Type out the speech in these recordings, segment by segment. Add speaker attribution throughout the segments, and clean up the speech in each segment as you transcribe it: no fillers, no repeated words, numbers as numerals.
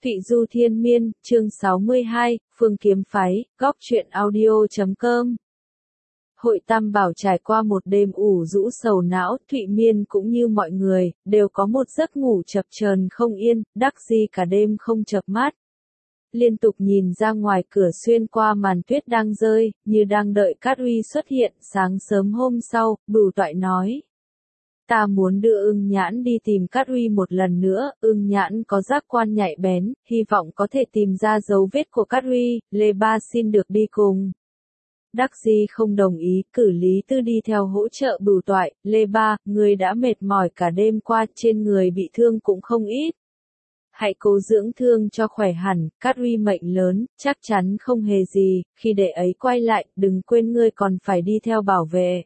Speaker 1: Thụy Du Thiên Miên, chương 62, Phương Kiếm Phái, Góc Truyện Audio.com. Hội Tam Bảo trải qua một đêm ủ rũ sầu não, Thụy Miên cũng như mọi người, đều có một giấc ngủ chập chờn không yên, đắc di cả đêm không chợp mắt. Liên tục nhìn ra ngoài cửa xuyên qua màn tuyết đang rơi, như đang đợi Cát Uy xuất hiện. Sáng sớm hôm sau, Bửu Toại nói: ta muốn đưa Ưng Nhãn đi tìm Cát Uy một lần nữa. Ưng Nhãn có giác quan nhạy bén, hy vọng có thể tìm ra dấu vết của Cát Uy. Lê Ba xin được đi cùng. Đắc Di không đồng ý, cử Lý Tư đi theo hỗ trợ Bửu Toại. Lê Ba, người đã mệt mỏi cả đêm qua, trên người bị thương cũng không ít. Hãy cố dưỡng thương cho khỏe hẳn. Cát Uy mệnh lớn, chắc chắn không hề gì. Khi đệ ấy quay lại, đừng quên ngươi còn phải đi theo bảo vệ.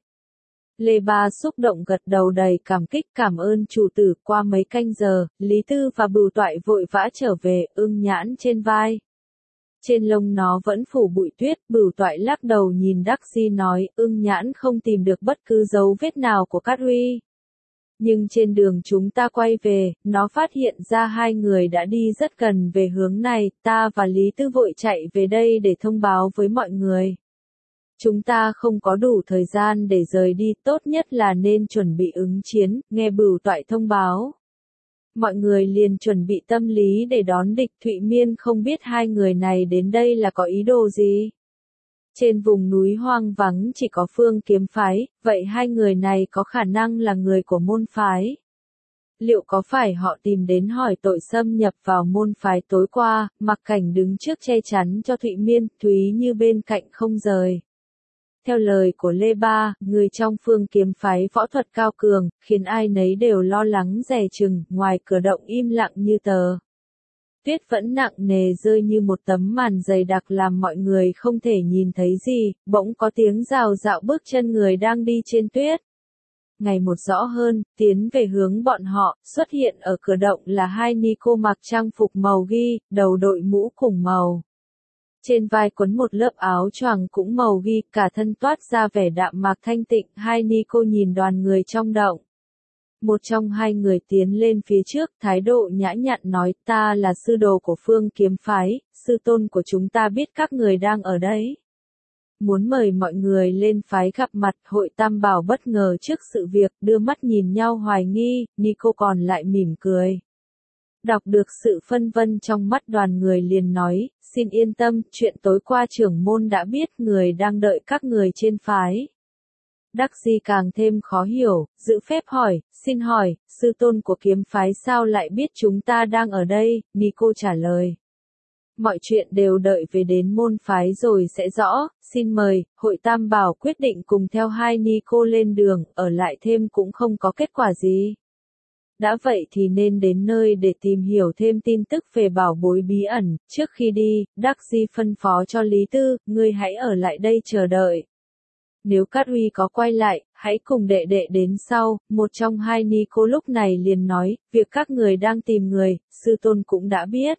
Speaker 1: Lê Ba xúc động gật đầu đầy cảm kích, cảm ơn chủ tử. Qua mấy canh giờ, Lý Tư và Bửu Toại vội vã trở về. Ưng Nhãn trên vai, trên lông nó vẫn phủ bụi tuyết. Bửu Toại lắc đầu nhìn Đắc Di nói: Ưng Nhãn không tìm được bất cứ dấu vết nào của Cát Uy. Nhưng trên đường chúng ta quay về, nó phát hiện ra hai người đã đi rất gần về hướng này. Ta và Lý Tư vội chạy về đây để thông báo với mọi người. Chúng ta không có đủ thời gian để rời đi, tốt nhất là nên chuẩn bị ứng chiến. Nghe Bửu Toại thông báo, mọi người liền chuẩn bị tâm lý để đón địch. Thụy Miên không biết hai người này đến đây là có ý đồ gì. Trên vùng núi hoang vắng chỉ có Phương Kiếm Phái, vậy hai người này có khả năng là người của môn phái. Liệu có phải họ tìm đến hỏi tội xâm nhập vào môn phái tối qua? Mặc Cảnh đứng trước che chắn cho Thụy Miên, Thúy Như bên cạnh không rời. Theo lời của Lê Ba, người trong Phương Kiếm Phái võ thuật cao cường, khiến ai nấy đều lo lắng dè chừng. Ngoài cửa động im lặng như tờ. Tuyết vẫn nặng nề rơi như một tấm màn dày đặc làm mọi người không thể nhìn thấy gì. Bỗng có tiếng rào rạo bước chân người đang đi trên tuyết. Ngày một rõ hơn, tiến về hướng bọn họ. Xuất hiện ở cửa động là hai ni cô mặc trang phục màu ghi, đầu đội mũ cùng màu. Trên vai quấn một lớp áo choàng cũng màu ghi, cả thân toát ra vẻ đạm mạc thanh tịnh. Hai ni cô nhìn đoàn người trong động. Một trong hai người tiến lên phía trước, thái độ nhã nhặn nói: ta là sư đồ của Phương Kiếm Phái, sư tôn của chúng ta biết các người đang ở đấy. Muốn mời mọi người lên phái gặp mặt. Hội Tam Bảo bất ngờ trước sự việc, đưa mắt nhìn nhau hoài nghi, ni cô còn lại mỉm cười. Đọc được sự phân vân trong mắt đoàn người liền nói: xin yên tâm, chuyện tối qua trưởng môn đã biết, người đang đợi các người trên phái. Đắc Di càng thêm khó hiểu, giữ phép hỏi: xin hỏi, sư tôn của Kiếm Phái sao lại biết chúng ta đang ở đây? Ni cô trả lời: mọi chuyện đều đợi về đến môn phái rồi sẽ rõ, xin mời. Hội Tam Bảo quyết định cùng theo hai ni cô lên đường, ở lại thêm cũng không có kết quả gì. Đã vậy thì nên đến nơi để tìm hiểu thêm tin tức về bảo bối bí ẩn. Trước khi đi, Đắc Di phân phó cho Lý Tư: ngươi hãy ở lại đây chờ đợi. Nếu Cát Uy có quay lại, hãy cùng đệ đệ đến sau. Một trong hai ni cô lúc này liền nói: việc các người đang tìm người, sư tôn cũng đã biết.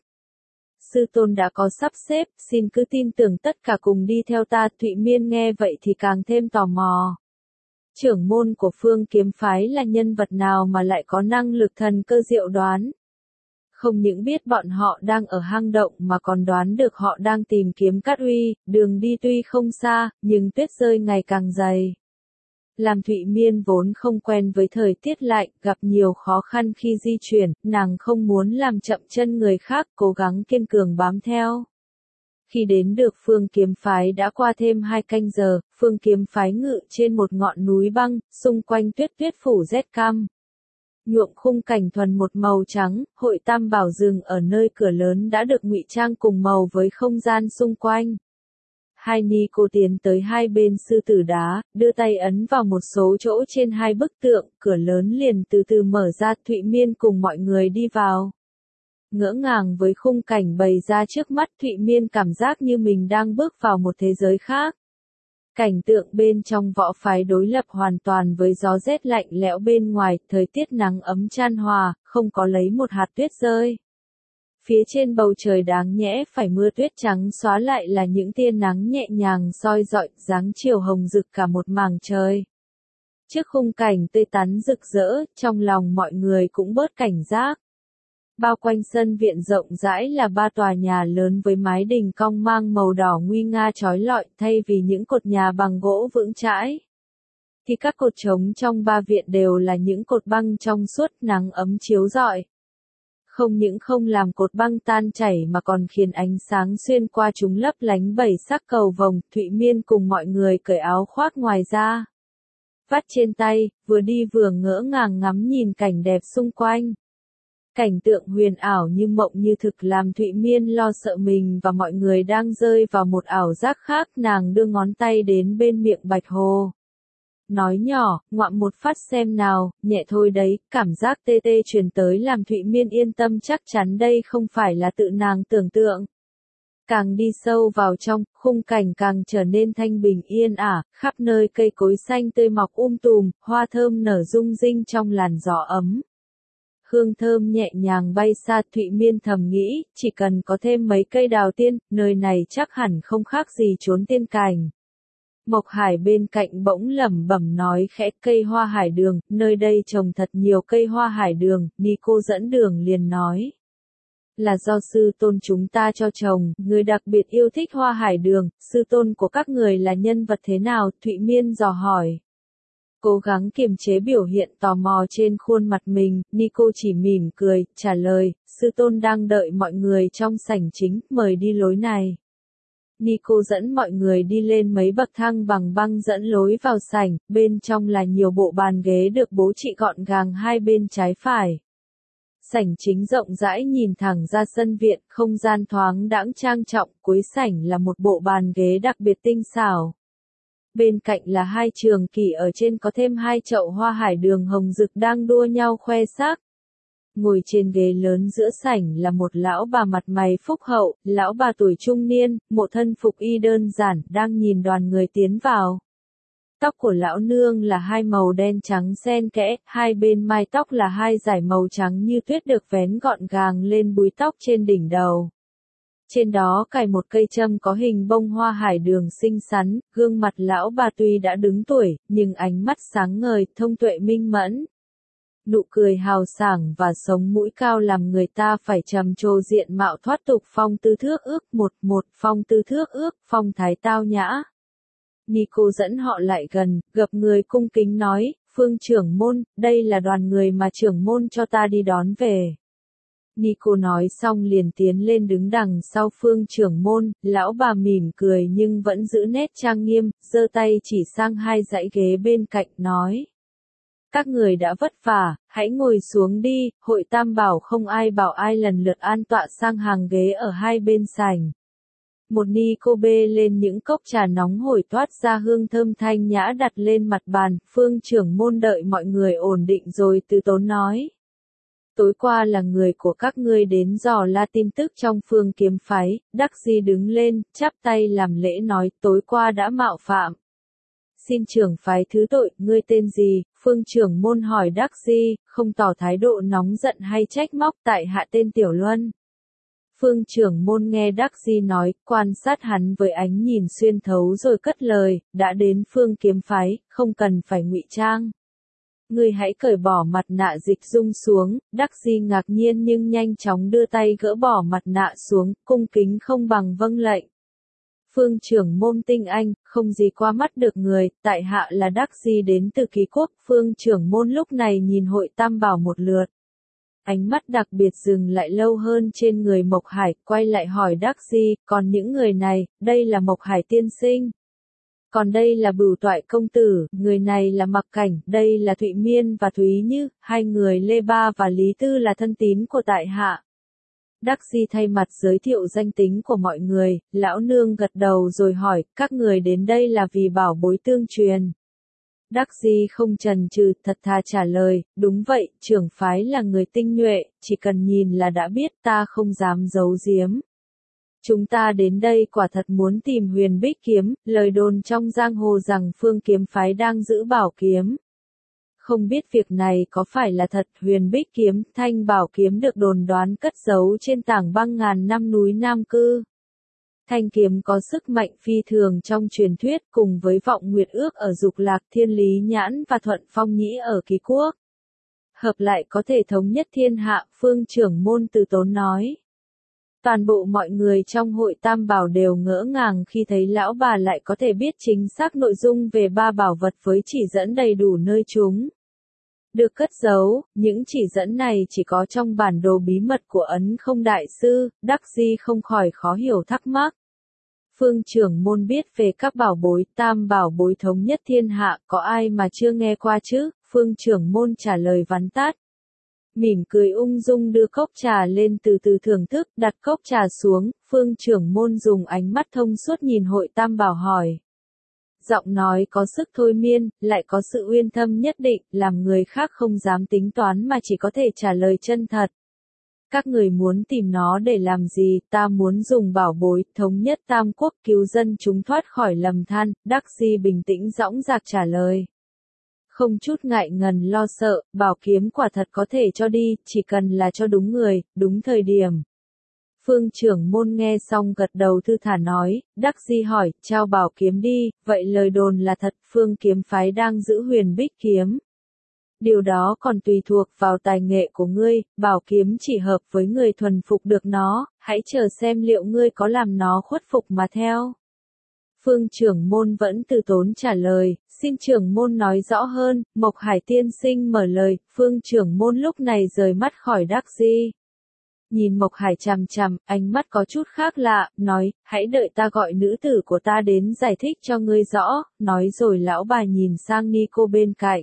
Speaker 1: Sư tôn đã có sắp xếp, xin cứ tin tưởng tất cả cùng đi theo ta. Thụy Miên nghe vậy thì càng thêm tò mò. Trưởng môn của Phương Kiếm Phái là nhân vật nào mà lại có năng lực thần cơ diệu đoán? Không những biết bọn họ đang ở hang động mà còn đoán được họ đang tìm kiếm Cát Uy. Đường đi tuy không xa, nhưng tuyết rơi ngày càng dày. Làm Thụy Miên vốn không quen với thời tiết lạnh, gặp nhiều khó khăn khi di chuyển, nàng không muốn làm chậm chân người khác, cố gắng kiên cường bám theo. Khi đến được Phương Kiếm Phái đã qua thêm 2 canh giờ. Phương Kiếm Phái ngự trên một ngọn núi băng, xung quanh tuyết phủ rét căm. Nhuộm khung cảnh thuần một màu trắng. Hội Tam Bảo dừng ở nơi cửa lớn đã được ngụy trang cùng màu với không gian xung quanh. Hai ni cô tiến tới hai bên sư tử đá, đưa tay ấn vào một số chỗ trên hai bức tượng, cửa lớn liền từ từ mở ra. Thụy Miên cùng mọi người đi vào. Ngỡ ngàng với khung cảnh bày ra trước mắt, Thụy Miên cảm giác như mình đang bước vào một thế giới khác. Cảnh tượng bên trong võ phái đối lập hoàn toàn với gió rét lạnh lẽo bên ngoài, thời tiết nắng ấm chan hòa, không có lấy một hạt tuyết rơi. Phía trên bầu trời đáng nhẽ phải mưa tuyết trắng xóa lại là những tia nắng nhẹ nhàng soi rọi, dáng chiều hồng rực cả một mảng trời. Trước khung cảnh tươi tắn rực rỡ, trong lòng mọi người cũng bớt cảnh giác. Bao quanh sân viện rộng rãi là 3 tòa nhà lớn với mái đình cong mang màu đỏ nguy nga chói lọi, thay vì những cột nhà bằng gỗ vững chãi. Thì các cột trống trong 3 viện đều là những cột băng trong suốt, nắng ấm chiếu rọi. Không những không làm cột băng tan chảy mà còn khiến ánh sáng xuyên qua chúng lấp lánh bảy sắc cầu vồng. Thụy Miên cùng mọi người cởi áo khoác ngoài ra, vắt trên tay, vừa đi vừa ngỡ ngàng ngắm nhìn cảnh đẹp xung quanh. Cảnh tượng huyền ảo như mộng như thực làm Thụy Miên lo sợ mình và mọi người đang rơi vào một ảo giác khác. Nàng đưa ngón tay đến bên miệng Bạch Hồ, nói nhỏ, ngoạm một phát xem nào, nhẹ thôi đấy. Cảm giác tê tê truyền tới làm Thụy Miên yên tâm, chắc chắn đây không phải là tự nàng tưởng tượng. Càng đi sâu vào trong, khung cảnh càng trở nên thanh bình yên ả, khắp nơi cây cối xanh tươi mọc tùm, hoa thơm nở rung rinh trong làn gió ấm. Hương thơm nhẹ nhàng bay xa. Thụy Miên thầm nghĩ, chỉ cần có thêm mấy cây đào tiên, nơi này chắc hẳn không khác gì chốn tiên cảnh. Mộc Hải bên cạnh bỗng lẩm bẩm nói khẽ, cây hoa hải đường, nơi đây trồng thật nhiều cây hoa hải đường. Nico dẫn đường liền nói, là do sư tôn chúng ta cho trồng, người đặc biệt yêu thích hoa hải đường. Sư tôn của các người là nhân vật thế nào? Thụy Miên dò hỏi. Cố gắng kiềm chế biểu hiện tò mò trên khuôn mặt mình, Nico chỉ mỉm cười, trả lời, sư tôn đang đợi mọi người trong sảnh chính, mời đi lối này. Nico dẫn mọi người đi lên mấy bậc thang bằng băng dẫn lối vào sảnh, bên trong là nhiều bộ bàn ghế được bố trí gọn gàng hai bên trái phải. Sảnh chính rộng rãi nhìn thẳng ra sân viện, không gian thoáng đãng trang trọng, cuối sảnh là một bộ bàn ghế đặc biệt tinh xảo. Bên cạnh là 2 trường kỷ, ở trên có thêm 2 chậu hoa hải đường hồng rực đang đua nhau khoe sắc. Ngồi trên ghế lớn giữa sảnh là một lão bà mặt mày phúc hậu, lão bà tuổi trung niên, một thân phục y đơn giản, đang nhìn đoàn người tiến vào. Tóc của lão nương là 2 màu đen trắng xen kẽ, hai bên mai tóc là 2 dải màu trắng như tuyết được vén gọn gàng lên búi tóc trên đỉnh đầu. Trên đó cài một cây châm có hình bông hoa hải đường xinh xắn. Gương mặt lão bà tuy đã đứng tuổi, nhưng ánh mắt sáng ngời, thông tuệ minh mẫn. Nụ cười hào sảng và sống mũi cao làm người ta phải trầm trồ diện mạo thoát tục, phong tư thước ước. Phong tư thước ước, phong thái tao nhã. Nico dẫn họ lại gần, gặp người cung kính nói, Phương trưởng môn, đây là đoàn người mà trưởng môn cho ta đi đón về. Nico nói xong liền tiến lên đứng đằng sau Phương trưởng môn. Lão bà mỉm cười nhưng vẫn giữ nét trang nghiêm, giơ tay chỉ sang 2 dãy ghế bên cạnh nói, các người đã vất vả, hãy ngồi xuống đi. Hội Tam Bảo không ai bảo ai lần lượt an tọa sang hàng ghế ở hai bên sảnh. Một Nico bê lên những cốc trà nóng hổi toát ra hương thơm thanh nhã đặt lên mặt bàn. Phương trưởng môn đợi mọi người ổn định rồi từ tốn nói, tối qua là người của các ngươi đến dò la tin tức trong Phương kiếm phái. Đắc Di đứng lên, chắp tay làm lễ nói, tối qua đã mạo phạm, xin trưởng phái thứ tội. Ngươi tên gì? Phương trưởng môn hỏi Đắc Di, không tỏ thái độ nóng giận hay trách móc. Tại hạ tên Tiểu Luân. Phương trưởng môn nghe Đắc Di nói, quan sát hắn với ánh nhìn xuyên thấu rồi cất lời, đã đến Phương kiếm phái, không cần phải ngụy trang. Ngươi hãy cởi bỏ mặt nạ dịch dung xuống. Đắc Di ngạc nhiên nhưng nhanh chóng đưa tay gỡ bỏ mặt nạ xuống, cung kính không bằng vâng lệnh. Phương trưởng môn tinh anh, không gì qua mắt được người, tại hạ là Đắc Di đến từ Ký Quốc. Phương trưởng môn lúc này nhìn Hội Tam Bảo một lượt. Ánh mắt đặc biệt dừng lại lâu hơn trên người Mộc Hải, quay lại hỏi Đắc Di, còn những người này, đây là Mộc Hải tiên sinh. Còn đây là Bửu Toại công tử, người này là Mặc Cảnh, đây là Thụy Miên và Thúy Như, 2 người Lê Ba và Lý Tư là thân tín của tại hạ. Đắc Di thay mặt giới thiệu danh tính của mọi người, lão nương gật đầu rồi hỏi, các người đến đây là vì bảo bối tương truyền. Đắc Di không chần chừ, thật thà trả lời, đúng vậy, trưởng phái là người tinh nhuệ, chỉ cần nhìn là đã biết, ta không dám giấu giếm. Chúng ta đến đây quả thật muốn tìm Huyền Bích kiếm, lời đồn trong giang hồ rằng Phương kiếm phái đang giữ bảo kiếm. Không biết việc này có phải là thật. Huyền Bích kiếm, thanh bảo kiếm được đồn đoán cất giấu trên tảng băng ngàn năm núi Nam Cư. Thanh kiếm có sức mạnh phi thường trong truyền thuyết, cùng với Vọng Nguyệt Ước ở Dục Lạc, Thiên Lý Nhãn và Thuận Phong Nhĩ ở Ký Quốc. hợp lại có thể thống nhất thiên hạ, Phương trưởng môn từ tốn nói. Toàn bộ mọi người trong hội Tam Bảo đều ngỡ ngàng khi thấy lão bà lại có thể biết chính xác nội dung về ba bảo vật với chỉ dẫn đầy đủ nơi chúng được cất giấu, những chỉ dẫn này chỉ có trong bản đồ bí mật của Ấn Không Đại Sư, Đắc Di không khỏi khó hiểu thắc mắc. Phương trưởng môn biết về các bảo bối, tam bảo bối thống nhất thiên hạ, có ai mà chưa nghe qua chứ? Phương trưởng môn trả lời vắn tắt. Mỉm cười ung dung đưa cốc trà lên từ từ thưởng thức, đặt cốc trà xuống, phương trưởng môn dùng ánh mắt thông suốt nhìn hội tam bảo hỏi. Giọng nói có sức thôi miên, lại có sự uyên thâm nhất định, làm người khác không dám tính toán mà chỉ có thể trả lời chân thật. Các người muốn tìm nó để làm gì? Ta muốn dùng bảo bối, thống nhất tam quốc, cứu dân chúng thoát khỏi lầm than. Đắc Di bình tĩnh dõng dạc trả lời. Không chút ngại ngần lo sợ, bảo kiếm quả thật có thể cho đi, chỉ cần là cho đúng người, đúng thời điểm. Phương trưởng môn nghe xong gật đầu thư thả nói, Đắc Di hỏi, trao bảo kiếm đi, vậy lời đồn là thật, Phương kiếm phái đang giữ huyền bích kiếm. Điều đó còn tùy thuộc vào tài nghệ của ngươi, bảo kiếm chỉ hợp với người thuần phục được nó, hãy chờ xem liệu ngươi có làm nó khuất phục mà theo. Phương trưởng môn vẫn từ tốn trả lời, xin trưởng môn nói rõ hơn, Mộc Hải tiên sinh mở lời, phương trưởng môn lúc này rời mắt khỏi Đắc Di. Nhìn Mộc Hải chằm chằm, ánh mắt có chút khác lạ, nói, hãy đợi ta gọi nữ tử của ta đến giải thích cho ngươi rõ, nói rồi lão bà nhìn sang Nico bên cạnh.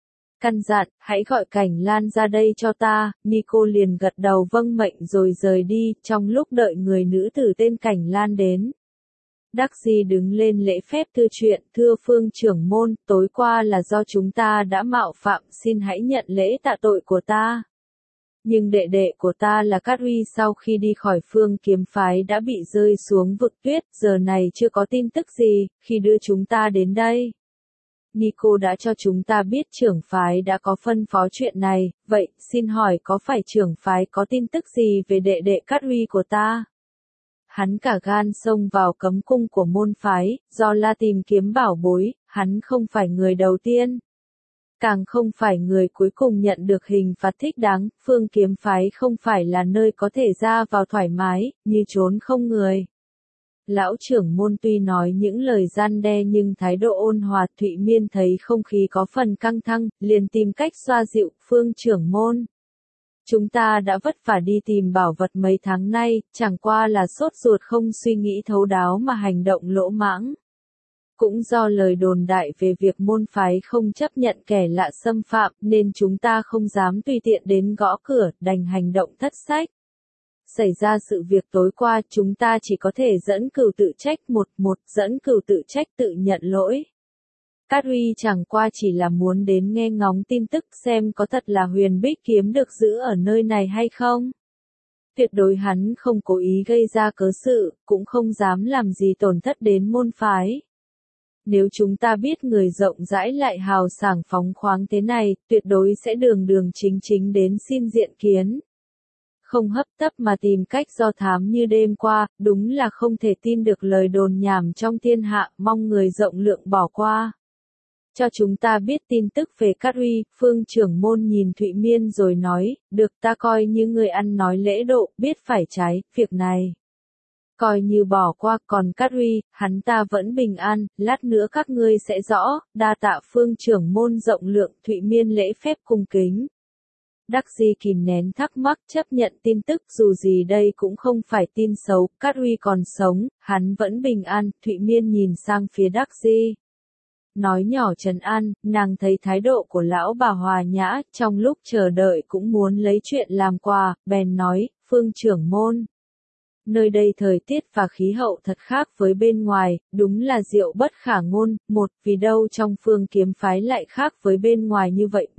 Speaker 1: Căn dặn, hãy gọi Cảnh Lan ra đây cho ta, Nico liền gật đầu vâng mệnh rồi rời đi, trong lúc đợi người nữ tử tên Cảnh Lan đến. Đắc Di đứng lên lễ phép thưa chuyện, thưa phương trưởng môn, tối qua là do chúng ta đã mạo phạm, xin hãy nhận lễ tạ tội của ta. Nhưng đệ đệ của ta là Cát Uy sau khi đi khỏi phương kiếm phái đã bị rơi xuống vực tuyết, giờ này chưa có tin tức gì, khi đưa chúng ta đến đây. Nico đã cho chúng ta biết trưởng phái đã có phân phó chuyện này, vậy, xin hỏi có phải trưởng phái có tin tức gì về đệ đệ Cát Uy của ta? Hắn cả gan xông vào cấm cung của môn phái, do la tìm kiếm bảo bối, hắn không phải người đầu tiên. Càng không phải người cuối cùng nhận được hình phạt thích đáng, phương kiếm phái không phải là nơi có thể ra vào thoải mái, như trốn không người. Lão trưởng môn tuy nói những lời gian đe nhưng thái độ ôn hòa, Thụy Miên thấy không khí có phần căng thẳng, liền tìm cách xoa dịu, phương trưởng môn. Chúng ta đã vất vả đi tìm bảo vật mấy tháng nay, chẳng qua là sốt ruột không suy nghĩ thấu đáo mà hành động lỗ mãng. Cũng do lời đồn đại về việc môn phái không chấp nhận kẻ lạ xâm phạm nên chúng ta không dám tùy tiện đến gõ cửa, đành hành động thất sách. Xảy ra sự việc tối qua chúng ta chỉ có thể dẫn cừu tự trách dẫn cừu tự trách tự nhận lỗi. Cát Uy chẳng qua chỉ là muốn đến nghe ngóng tin tức xem có thật là huyền bích kiếm được giữ ở nơi này hay không. Tuyệt đối hắn không cố ý gây ra cớ sự, cũng không dám làm gì tổn thất đến môn phái. Nếu chúng ta biết người rộng rãi lại hào sảng phóng khoáng thế này, tuyệt đối sẽ đường đường chính chính đến xin diện kiến. Không hấp tấp mà tìm cách do thám như đêm qua, đúng là không thể tin được lời đồn nhảm trong thiên hạ, mong người rộng lượng bỏ qua. Cho chúng ta biết tin tức về Cát Uy, phương trưởng môn nhìn Thụy Miên rồi nói, được ta coi như người ăn nói lễ độ, biết phải trái, việc này. Coi như bỏ qua, còn Cát Uy, hắn ta vẫn bình an, lát nữa các ngươi sẽ rõ, đa tạ phương trưởng môn rộng lượng, Thụy Miên lễ phép cung kính. Đắc Di kìm nén thắc mắc chấp nhận tin tức dù gì đây cũng không phải tin xấu, Cát Uy còn sống, hắn vẫn bình an, Thụy Miên nhìn sang phía Đắc Di. Nói nhỏ trấn an, nàng thấy thái độ của lão bà hòa nhã, trong lúc chờ đợi cũng muốn lấy chuyện làm quà, bèn nói, phương trưởng môn. Nơi đây thời tiết và khí hậu thật khác với bên ngoài, đúng là diệu bất khả ngôn, vì đâu trong phương kiếm phái lại khác với bên ngoài như vậy,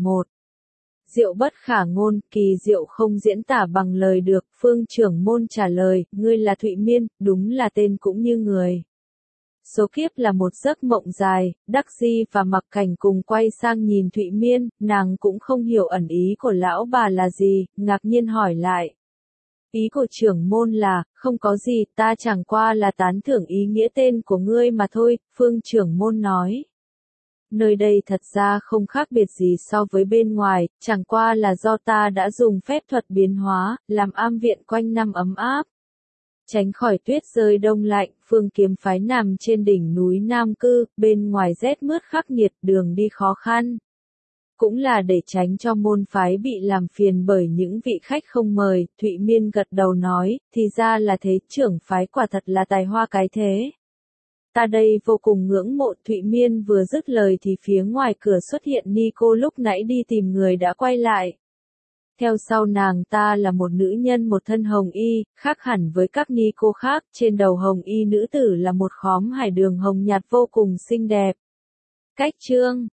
Speaker 1: Diệu bất khả ngôn, kỳ diệu không diễn tả bằng lời được, phương trưởng môn trả lời, ngươi là Thụy Miên, đúng là tên cũng như người. Số kiếp là một giấc mộng dài, Đắc Di và Mặc Cảnh cùng quay sang nhìn Thụy Miên, nàng cũng không hiểu ẩn ý của lão bà là gì, ngạc nhiên hỏi lại. Ý của trưởng môn là, không có gì, ta chẳng qua là tán thưởng ý nghĩa tên của ngươi mà thôi, phương trưởng môn nói. nơi đây thật ra không khác biệt gì so với bên ngoài, chẳng qua là do ta đã dùng phép thuật biến hóa, làm am viện quanh năm ấm áp. Tránh khỏi tuyết rơi đông lạnh, Phương Kiếm phái nằm trên đỉnh núi Nam Cư, bên ngoài rét mướt khắc nghiệt, đường đi khó khăn. Cũng là để tránh cho môn phái bị làm phiền bởi những vị khách không mời, Thụy Miên gật đầu nói, thì ra là thế, trưởng phái quả thật là tài hoa cái thế. Ta đây vô cùng ngưỡng mộ. Thụy Miên vừa dứt lời thì phía ngoài cửa xuất hiện Nico lúc nãy đi tìm người đã quay lại. Theo sau nàng ta là một nữ nhân một thân hồng y, khác hẳn với các Nico khác, trên đầu hồng y nữ tử là một khóm hải đường hồng nhạt vô cùng xinh đẹp. Cách chương